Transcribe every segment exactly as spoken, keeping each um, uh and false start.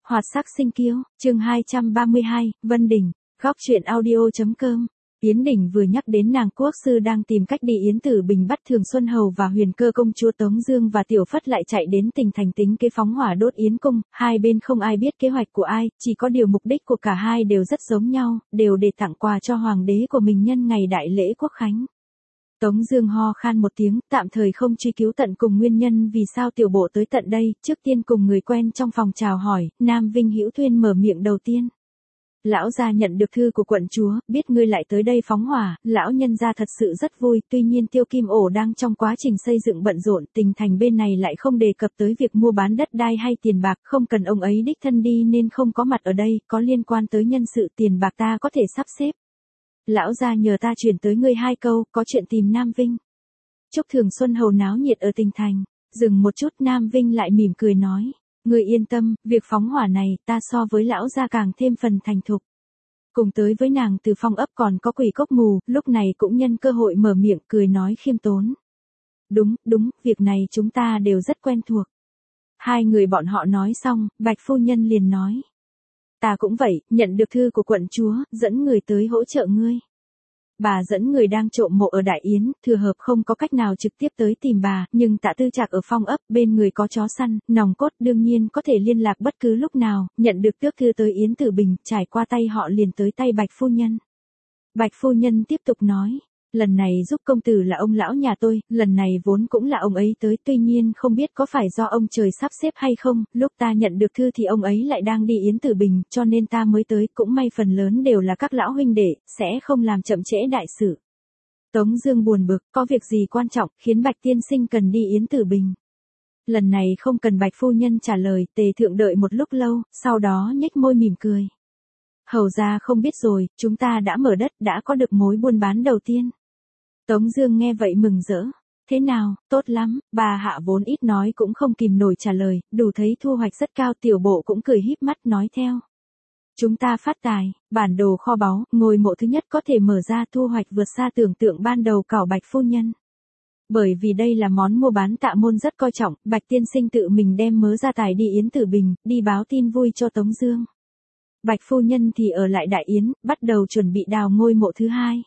Hoạt sắc sinh kiêu, chương hai trăm ba mươi hai, Vân Đình, góc truyện audio.com. Yến Đình vừa nhắc đến nàng quốc sư đang tìm cách đi Yến Tử Bình bắt Thường Xuân Hầu và Huyền Cơ công chúa Tống Dương và Tiểu Phất lại chạy đến tỉnh thành tính kế phóng hỏa đốt Yến cung, hai bên không ai biết kế hoạch của ai, chỉ có điều mục đích của cả hai đều rất giống nhau, đều để tặng quà cho hoàng đế của mình nhân ngày đại lễ quốc khánh. Tống Dương ho khan một tiếng, tạm thời không truy cứu tận cùng nguyên nhân vì sao tiểu bộ tới tận đây, trước tiên cùng người quen trong phòng chào hỏi, Nam Vinh Hữu Thuyên mở miệng đầu tiên. Lão gia nhận được thư của quận chúa, biết ngươi lại tới đây phóng hỏa, lão nhân gia thật sự rất vui, tuy nhiên Tiêu Kim Ổ đang trong quá trình xây dựng bận rộn, tình thành bên này lại không đề cập tới việc mua bán đất đai hay tiền bạc, không cần ông ấy đích thân đi nên không có mặt ở đây, có liên quan tới nhân sự tiền bạc ta có thể sắp xếp. Lão gia nhờ ta chuyển tới ngươi hai câu, có chuyện tìm Nam Vinh. Chúc Thường Xuân Hầu náo nhiệt ở tỉnh thành. Dừng một chút, Nam Vinh lại mỉm cười nói, ngươi yên tâm, việc phóng hỏa này ta so với lão gia càng thêm phần thành thục. Cùng tới với nàng từ Phong ấp còn có Quỷ Cốc Mù, lúc này cũng nhân cơ hội mở miệng cười nói khiêm tốn. Đúng, đúng, việc này chúng ta đều rất quen thuộc. Hai người bọn họ nói xong, Bạch phu nhân liền nói. Ta cũng vậy, nhận được thư của quận chúa, dẫn người tới hỗ trợ ngươi. Bà dẫn người đang trộm mộ ở Đại Yến, thừa hợp không có cách nào trực tiếp tới tìm bà, nhưng Tạ Tư Trạc ở Phong ấp, bên người có chó săn, nòng cốt đương nhiên có thể liên lạc bất cứ lúc nào, nhận được tước thư tới Yến Tử Bình, trải qua tay họ liền tới tay Bạch phu nhân. Bạch phu nhân tiếp tục nói. Lần này giúp công tử là ông lão nhà tôi, lần này vốn cũng là ông ấy tới, tuy nhiên không biết có phải do ông trời sắp xếp hay không, lúc ta nhận được thư thì ông ấy lại đang đi Yến Tử Bình, cho nên ta mới tới, cũng may phần lớn đều là các lão huynh đệ, sẽ không làm chậm trễ đại sự. Tống Dương buồn bực, có việc gì quan trọng, khiến Bạch tiên sinh cần đi Yến Tử Bình. Lần này không cần Bạch phu nhân trả lời, Tề Thượng đợi một lúc lâu, sau đó nhếch môi mỉm cười. Hầu ra không biết rồi, chúng ta đã mở đất, đã có được mối buôn bán đầu tiên. Tống Dương nghe vậy mừng rỡ. Thế nào, tốt lắm, bà hạ vốn ít nói cũng không kìm nổi trả lời, đủ thấy thu hoạch rất cao. Tiểu bộ cũng cười híp mắt nói theo. Chúng ta phát tài, bản đồ kho báu, ngôi mộ thứ nhất có thể mở ra, thu hoạch vượt xa tưởng tượng ban đầu cảo Bạch phu nhân. Bởi vì đây là món mua bán Tạ môn rất coi trọng, Bạch tiên sinh tự mình đem mớ gia tài đi Yến Tử Bình, đi báo tin vui cho Tống Dương. Bạch phu nhân thì ở lại Đại Yến, bắt đầu chuẩn bị đào ngôi mộ thứ hai.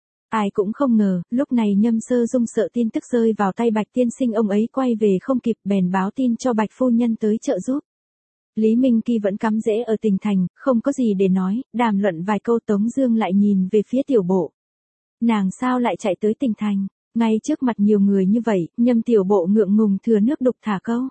Ai cũng không ngờ, lúc này Nhâm Sơ Dung sợ tin tức rơi vào tay Bạch tiên sinh, ông ấy quay về không kịp, bèn báo tin cho Bạch phu nhân tới trợ giúp. Lý Minh Kỳ vẫn cắm rễ ở tỉnh thành, không có gì để nói, đàm luận vài câu. Tống Dương lại nhìn về phía tiểu bộ. Nàng sao lại chạy tới tỉnh thành, ngay trước mặt nhiều người như vậy? Nhâm tiểu bộ ngượng ngùng thừa nước đục thả câu.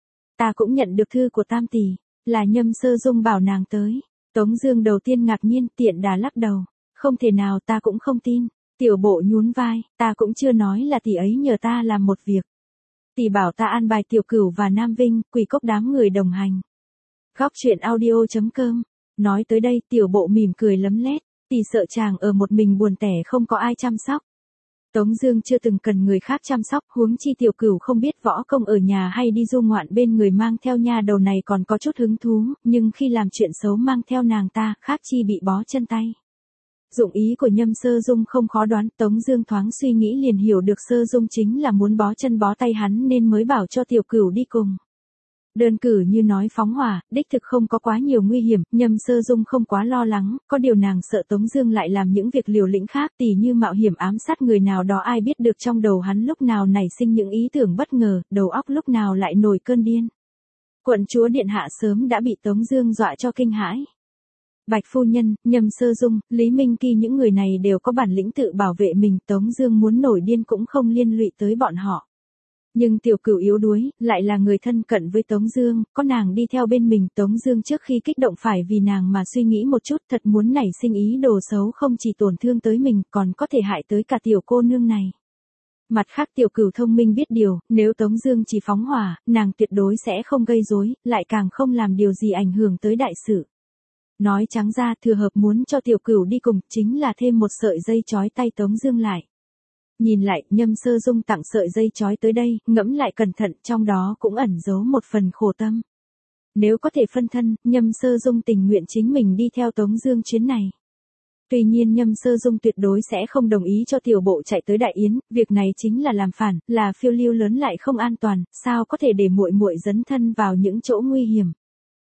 Ta cũng nhận được thư của Tam tỷ, là Nhâm Sơ Dung bảo nàng tới. Tống Dương đầu tiên ngạc nhiên, tiện đà lắc đầu. Không thể nào, ta cũng không tin. Tiểu bộ nhún vai, ta cũng chưa nói là tỷ ấy nhờ ta làm một việc. Tỷ bảo ta an bài Tiểu Cửu và Nam Vinh, Quỷ Cốc đám người đồng hành. Góc truyện audio.com. Nói tới đây, tiểu bộ mỉm cười lấm lét. Tỷ sợ chàng ở một mình buồn tẻ không có ai chăm sóc. Tống Dương chưa từng cần người khác chăm sóc, huống chi Tiểu Cửu không biết võ công, ở nhà hay đi du ngoạn bên người mang theo nha đầu này còn có chút hứng thú, nhưng khi làm chuyện xấu mang theo nàng ta, khác chi bị bó chân tay. Dụng ý của Nhâm Sơ Dung không khó đoán, Tống Dương thoáng suy nghĩ liền hiểu được Sơ Dung chính là muốn bó chân bó tay hắn nên mới bảo cho Tiểu Cửu đi cùng. Đơn cử như nói phóng hỏa, đích thực không có quá nhiều nguy hiểm, Nhâm Sơ Dung không quá lo lắng, có điều nàng sợ Tống Dương lại làm những việc liều lĩnh khác, tỉ như mạo hiểm ám sát người nào đó, ai biết được trong đầu hắn lúc nào nảy sinh những ý tưởng bất ngờ, đầu óc lúc nào lại nổi cơn điên. Quận chúa điện hạ sớm đã bị Tống Dương dọa cho kinh hãi. Bạch phu nhân, Nhâm Sơ Dung, Lý Minh Kỳ những người này đều có bản lĩnh tự bảo vệ mình, Tống Dương muốn nổi điên cũng không liên lụy tới bọn họ. Nhưng Tiểu Cửu yếu đuối, lại là người thân cận với Tống Dương, có nàng đi theo bên mình, Tống Dương trước khi kích động phải vì nàng mà suy nghĩ một chút, thật muốn nảy sinh ý đồ xấu không chỉ tổn thương tới mình, còn có thể hại tới cả tiểu cô nương này. Mặt khác Tiểu Cửu thông minh biết điều, nếu Tống Dương chỉ phóng hỏa, nàng tuyệt đối sẽ không gây rối, lại càng không làm điều gì ảnh hưởng tới đại sự. Nói trắng ra, thừa hợp muốn cho Tiểu Cửu đi cùng, chính là thêm một sợi dây trói tay Tống Dương lại. Nhìn lại, Nhâm Sơ Dung tặng sợi dây trói tới đây, ngẫm lại cẩn thận, trong đó cũng ẩn giấu một phần khổ tâm. Nếu có thể phân thân, Nhâm Sơ Dung tình nguyện chính mình đi theo Tống Dương chuyến này. Tuy nhiên Nhâm Sơ Dung tuyệt đối sẽ không đồng ý cho tiểu bộ chạy tới Đại Yến, việc này chính là làm phản, là phiêu lưu lớn lại không an toàn, sao có thể để muội muội dấn thân vào những chỗ nguy hiểm.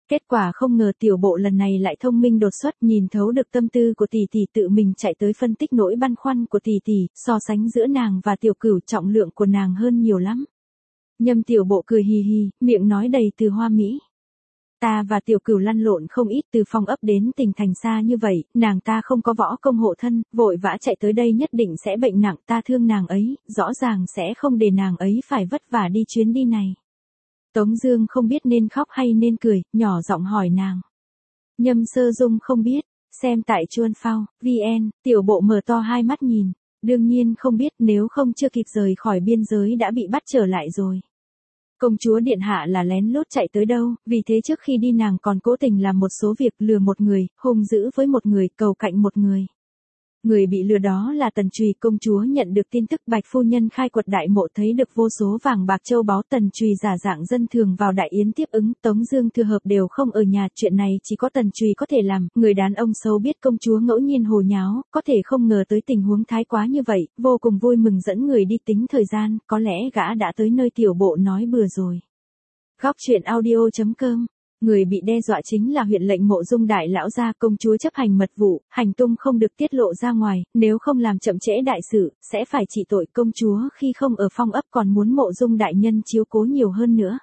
Kết quả không ngờ tiểu bộ lần này lại thông minh đột xuất, nhìn thấu được tâm tư của tỷ tỷ, tự mình chạy tới phân tích nỗi băn khoăn của tỷ tỷ, so sánh giữa nàng và tiểu cửu, trọng lượng của nàng hơn nhiều lắm. Nhâm tiểu bộ cười hì hì, miệng nói đầy từ hoa mỹ. Ta và tiểu cửu lăn lộn không ít, từ Phong ấp đến tỉnh thành xa như vậy, nàng ta không có võ công hộ thân, vội vã chạy tới đây nhất định sẽ bệnh nặng, ta thương nàng ấy, rõ ràng sẽ không để nàng ấy phải vất vả đi chuyến đi này. Tống Dương không biết nên khóc hay nên cười, nhỏ giọng hỏi nàng. Nhâm Sơ Dung không biết, xem tại Chuan Phao, vn, tiểu bộ mở to hai mắt nhìn, đương nhiên không biết, nếu không chưa kịp rời khỏi biên giới đã bị bắt trở lại rồi. Công chúa điện hạ là lén lút chạy tới đâu, vì thế trước khi đi nàng còn cố tình làm một số việc, lừa một người, hung dữ với một người, cầu cạnh một người. Người bị lừa đó là Tần Trùy. Công chúa nhận được tin tức Bạch phu nhân khai quật đại mộ, thấy được vô số vàng bạc châu báu. Tần Trùy giả dạng dân thường vào đại yến tiếp ứng, Tống Dương Thừa Hợp đều không ở nhà, chuyện này chỉ có Tần Trùy có thể làm. Người đàn ông xấu biết công chúa ngẫu nhiên hồ nháo, có thể không ngờ tới tình huống thái quá như vậy, vô cùng vui mừng dẫn người đi tính thời gian, có lẽ gã đã tới nơi tiểu bộ nói bừa rồi. Góc truyện audio chấm com. Người bị đe dọa chính là huyện lệnh Mộ Dung đại lão gia. Công chúa chấp hành mật vụ, hành tung không được tiết lộ ra ngoài, nếu không làm chậm trễ đại sự, sẽ phải trị tội. Công chúa khi không ở Phong ấp còn muốn Mộ Dung đại nhân chiếu cố nhiều hơn nữa.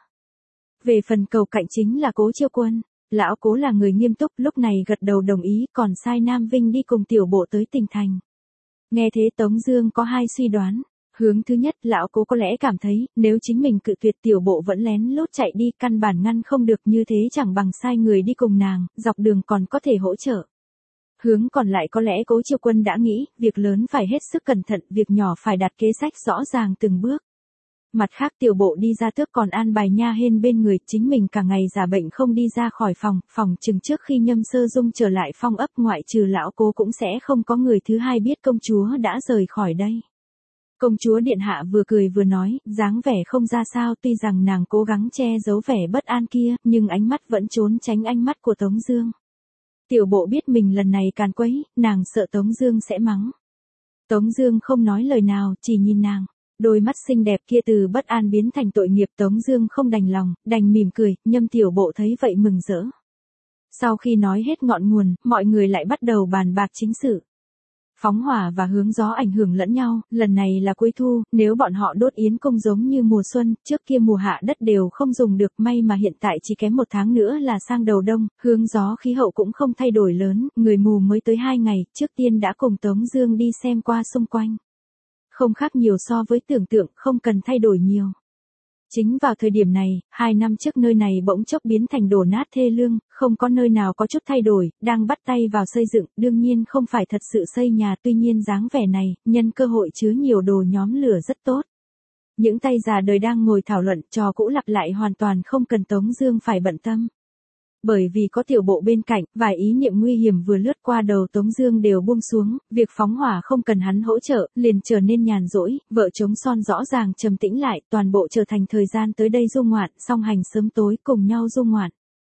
Về phần cầu cạnh chính là Cố Chiêu Quân. Lão Cố là người nghiêm túc, lúc này gật đầu đồng ý, còn sai Nam Vinh đi cùng tiểu bộ tới tỉnh thành. Nghe thế Tống Dương có hai suy đoán. Hướng thứ nhất, lão Cố có lẽ cảm thấy, nếu chính mình cự tuyệt, tiểu bộ vẫn lén lút chạy đi, căn bản ngăn không được, như thế chẳng bằng sai người đi cùng nàng, dọc đường còn có thể hỗ trợ. Hướng còn lại, có lẽ Cố Chiêu Quân đã nghĩ, việc lớn phải hết sức cẩn thận, việc nhỏ phải đặt kế sách rõ ràng từng bước. Mặt khác, tiểu bộ đi ra tước còn an bài nha hên bên người, chính mình cả ngày giả bệnh không đi ra khỏi phòng, phòng chừng trước khi Nhâm Sơ Dung trở lại Phong ấp, ngoại trừ lão Cố cũng sẽ không có người thứ hai biết công chúa đã rời khỏi đây. Công chúa điện hạ vừa cười vừa nói, dáng vẻ không ra sao, tuy rằng nàng cố gắng che giấu vẻ bất an kia, nhưng ánh mắt vẫn trốn tránh ánh mắt của Tống Dương. Tiểu bộ biết mình lần này càn quấy, nàng sợ Tống Dương sẽ mắng. Tống Dương không nói lời nào, chỉ nhìn nàng. Đôi mắt xinh đẹp kia từ bất an biến thành tội nghiệp, Tống Dương không đành lòng, đành mỉm cười. Nhâm tiểu bộ thấy vậy mừng rỡ. Sau khi nói hết ngọn nguồn, mọi người lại bắt đầu bàn bạc chính sự. Phóng hỏa và hướng gió ảnh hưởng lẫn nhau, lần này là cuối thu, nếu bọn họ đốt yến cung giống như mùa xuân, trước kia mùa hạ đất đều không dùng được, may mà hiện tại chỉ kém một tháng nữa là sang đầu đông, hướng gió khí hậu cũng không thay đổi lớn, người mù mới tới hai ngày, trước tiên đã cùng Tống Dương đi xem qua xung quanh. Không khác nhiều so với tưởng tượng, không cần thay đổi nhiều. Chính vào thời điểm này, hai năm trước nơi này bỗng chốc biến thành đổ nát thê lương, không có nơi nào có chút thay đổi, đang bắt tay vào xây dựng, đương nhiên không phải thật sự xây nhà, tuy nhiên dáng vẻ này, nhân cơ hội chứa nhiều đồ nhóm lửa rất tốt. Những tay già đời đang ngồi thảo luận, trò cũ lặp lại hoàn toàn không cần Tống Dương phải bận tâm. Bởi vì có tiểu bộ bên cạnh, vài ý niệm nguy hiểm vừa lướt qua đầu Tống Dương đều buông xuống, việc phóng hỏa không cần hắn hỗ trợ, liền trở nên nhàn rỗi, vợ chống son rõ ràng trầm tĩnh lại, toàn bộ trở thành thời gian tới đây du ngoạn, song hành sớm tối cùng nhau du ngoạn.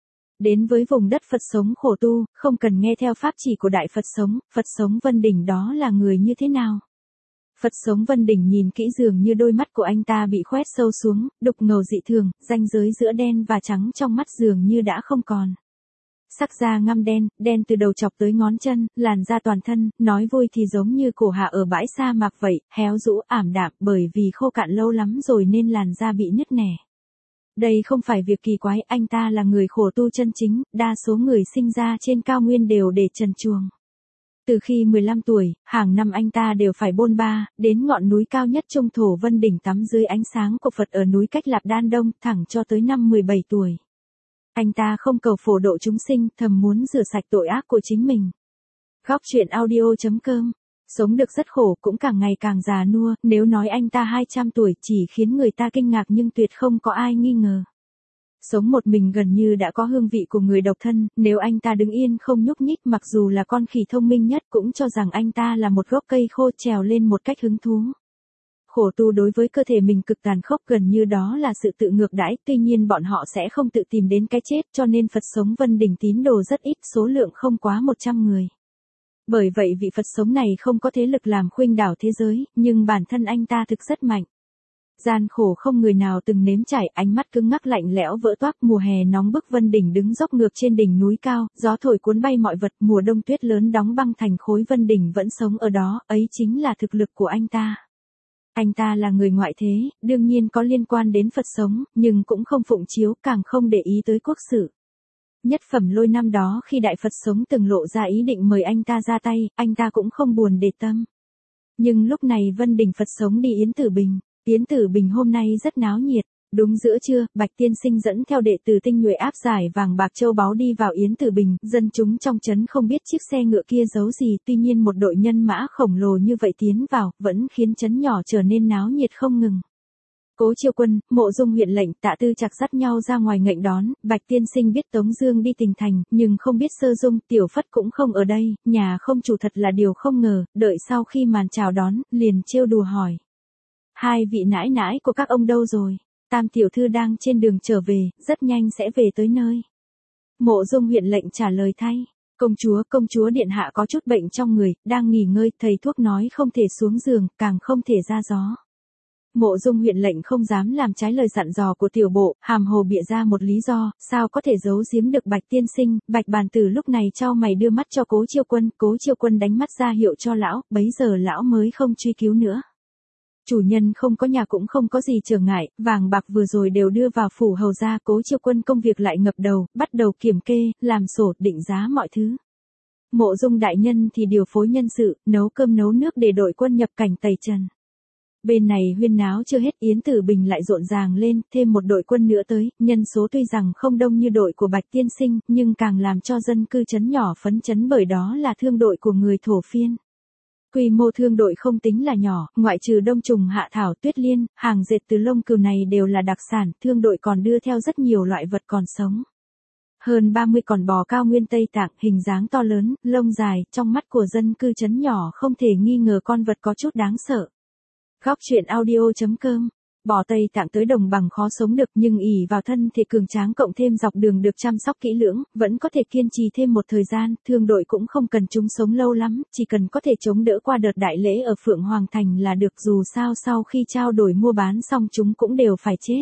Đến với vùng đất Phật sống khổ tu, không cần nghe theo pháp chỉ của Đại Phật sống, Phật sống Vân Đỉnh đó là người như thế nào? Phật sống Vân Đỉnh nhìn kỹ dường như đôi mắt của anh ta bị khoét sâu xuống, đục ngầu dị thường, ranh giới giữa đen và trắng trong mắt dường như đã không còn. Sắc da ngăm đen, đen từ đầu chọc tới ngón chân, làn da toàn thân, nói vui thì giống như cổ hạ ở bãi sa mạc vậy, héo rũ ảm đạm, bởi vì khô cạn lâu lắm rồi nên làn da bị nứt nẻ. Đây không phải việc kỳ quái, anh ta là người khổ tu chân chính, đa số người sinh ra trên cao nguyên đều để trần truồng. Từ khi mười lăm tuổi, hàng năm anh ta đều phải bôn ba, đến ngọn núi cao nhất Trung Thổ Vân Đỉnh tắm dưới ánh sáng của Phật ở núi Cách Lạp Đan Đông, thẳng cho tới năm mười bảy tuổi. Anh ta không cầu phổ độ chúng sinh, thầm muốn rửa sạch tội ác của chính mình. Góc truyện audio chấm com. Sống được rất khổ, cũng càng ngày càng già nua, nếu nói anh ta hai trăm tuổi chỉ khiến người ta kinh ngạc nhưng tuyệt không có ai nghi ngờ. Sống một mình gần như đã có hương vị của người độc thân, nếu anh ta đứng yên không nhúc nhích, mặc dù là con khỉ thông minh nhất cũng cho rằng anh ta là một gốc cây khô trèo lên một cách hứng thú. Khổ tu đối với cơ thể mình cực tàn khốc, gần như đó là sự tự ngược đãi, tuy nhiên bọn họ sẽ không tự tìm đến cái chết, cho nên Phật sống Vân Đỉnh tín đồ rất ít, số lượng không quá một trăm người. Bởi vậy vị Phật sống này không có thế lực làm khuynh đảo thế giới, nhưng bản thân anh ta thực rất mạnh. Gian khổ không người nào từng nếm trải, ánh mắt cứng ngắc lạnh lẽo vỡ toác, mùa hè nóng bức Vân Đỉnh đứng dốc ngược trên đỉnh núi cao, gió thổi cuốn bay mọi vật, mùa đông tuyết lớn đóng băng thành khối, Vân Đỉnh vẫn sống ở đó, ấy chính là thực lực của anh ta. Anh ta là người ngoại thế, đương nhiên có liên quan đến Phật sống, nhưng cũng không phụng chiếu, càng không để ý tới quốc sự. Nhất Phẩm Lôi năm đó khi Đại Phật sống từng lộ ra ý định mời anh ta ra tay, anh ta cũng không buồn để tâm. Nhưng lúc này Vân Đỉnh Phật sống đi Yến Tử Bình. Yến Tử Bình hôm nay rất náo nhiệt. Đúng giữa trưa, Bạch Tiên Sinh dẫn theo đệ tử tinh nhuệ áp giải vàng bạc châu báu đi vào Yến Tử Bình, dân chúng trong trấn không biết chiếc xe ngựa kia giấu gì, tuy nhiên một đội nhân mã khổng lồ như vậy tiến vào, vẫn khiến trấn nhỏ trở nên náo nhiệt không ngừng. Cố Chiêu Quân, Mộ Dung huyện lệnh, Tạ Tư Trạc dắt nhau ra ngoài nghênh đón, Bạch Tiên Sinh biết Tống Dương đi Tỉnh Thành, nhưng không biết Sơ Dung, Tiểu Phất cũng không ở đây, nhà không chủ thật là điều không ngờ, đợi sau khi màn chào đón, liền trêu đùa hỏi. Hai vị nãi nãi của các ông đâu rồi? Tam tiểu thư đang trên đường trở về, rất nhanh sẽ về tới nơi. Mộ Dung huyện lệnh trả lời thay. Công chúa, công chúa điện hạ có chút bệnh trong người, đang nghỉ ngơi, thầy thuốc nói không thể xuống giường, càng không thể ra gió. Mộ Dung huyện lệnh không dám làm trái lời dặn dò của tiểu bộ, hàm hồ bịa ra một lý do, sao có thể giấu giếm được Bạch Tiên Sinh. Bạch Bàn Tử lúc này chau mày đưa mắt cho Cố Chiêu Quân, Cố Chiêu Quân đánh mắt ra hiệu cho lão, bấy giờ lão mới không truy cứu nữa. Chủ nhân không có nhà cũng không có gì trở ngại, vàng bạc vừa rồi đều đưa vào phủ hầu gia, Cố Chiêu Quân công việc lại ngập đầu, bắt đầu kiểm kê, làm sổ, định giá mọi thứ. Mộ Dung đại nhân thì điều phối nhân sự, nấu cơm nấu nước để đội quân nhập cảnh tẩy trần. Bên này huyên náo chưa hết, Yến Tử Bình lại rộn ràng lên, thêm một đội quân nữa tới, nhân số tuy rằng không đông như đội của Bạch Tiên Sinh, nhưng càng làm cho dân cư trấn nhỏ phấn chấn bởi đó là thương đội của người thổ phiên. Quy mô thương đội không tính là nhỏ, ngoại trừ đông trùng hạ thảo, tuyết liên, hàng dệt từ lông cừu này đều là đặc sản, thương đội còn đưa theo rất nhiều loại vật còn sống. Hơn ba mươi con bò cao nguyên Tây Tạng, hình dáng to lớn, lông dài, trong mắt của dân cư trấn nhỏ không thể nghi ngờ con vật có chút đáng sợ. Góc truyện audio chấm com. Bò Tây Tạng tới đồng bằng khó sống được, nhưng ỷ vào thân thể cường tráng cộng thêm dọc đường được chăm sóc kỹ lưỡng, vẫn có thể kiên trì thêm một thời gian, thương đội cũng không cần chúng sống lâu lắm, chỉ cần có thể chống đỡ qua đợt đại lễ ở Phượng Hoàng Thành là được, dù sao sau khi trao đổi mua bán xong chúng cũng đều phải chết.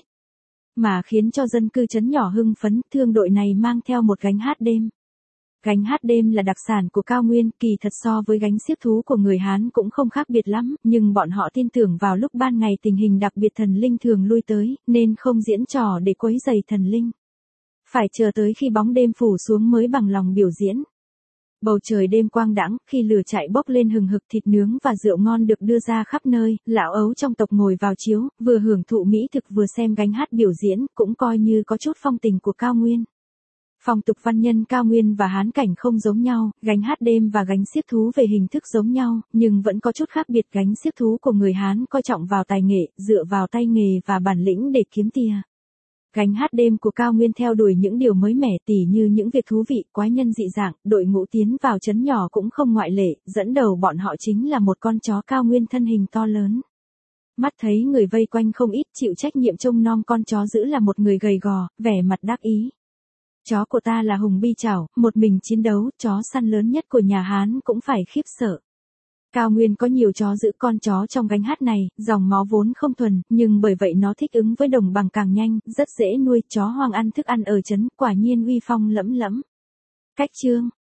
Mà khiến cho dân cư trấn nhỏ hưng phấn, thương đội này mang theo một gánh hát đêm. Gánh hát đêm là đặc sản của cao nguyên, kỳ thật so với gánh xiếc thú của người Hán cũng không khác biệt lắm, nhưng bọn họ tin tưởng vào lúc ban ngày tình hình đặc biệt thần linh thường lui tới, nên không diễn trò để quấy rầy thần linh. Phải chờ tới khi bóng đêm phủ xuống mới bằng lòng biểu diễn. Bầu trời đêm quang đãng, khi lửa chạy bốc lên hừng hực, thịt nướng và rượu ngon được đưa ra khắp nơi, lão ấu trong tộc ngồi vào chiếu, vừa hưởng thụ mỹ thực vừa xem gánh hát biểu diễn, cũng coi như có chút phong tình của cao nguyên. Phong tục văn nhân cao nguyên và Hán cảnh không giống nhau, gánh hát đêm và gánh xiếc thú về hình thức giống nhau, nhưng vẫn có chút khác biệt. Gánh xiếc thú của người Hán coi trọng vào tài nghệ, dựa vào tay nghề và bản lĩnh để kiếm tiền. Gánh hát đêm của cao nguyên theo đuổi những điều mới mẻ, tỉ như những việc thú vị, quái nhân dị dạng, đội ngũ tiến vào trấn nhỏ cũng không ngoại lệ, dẫn đầu bọn họ chính là một con chó cao nguyên thân hình to lớn. Mắt thấy người vây quanh không ít, chịu trách nhiệm trông nom con chó giữ là một người gầy gò, vẻ mặt đắc ý. Chó của ta là Hùng Bi Chảo, một mình chiến đấu, chó săn lớn nhất của nhà Hán cũng phải khiếp sợ. Cao nguyên có nhiều chó giữ, con chó trong gánh hát này, dòng máu vốn không thuần, nhưng bởi vậy nó thích ứng với đồng bằng càng nhanh, rất dễ nuôi. Chó hoang ăn thức ăn ở trấn, quả nhiên uy phong lẫm lẫm. Cách chương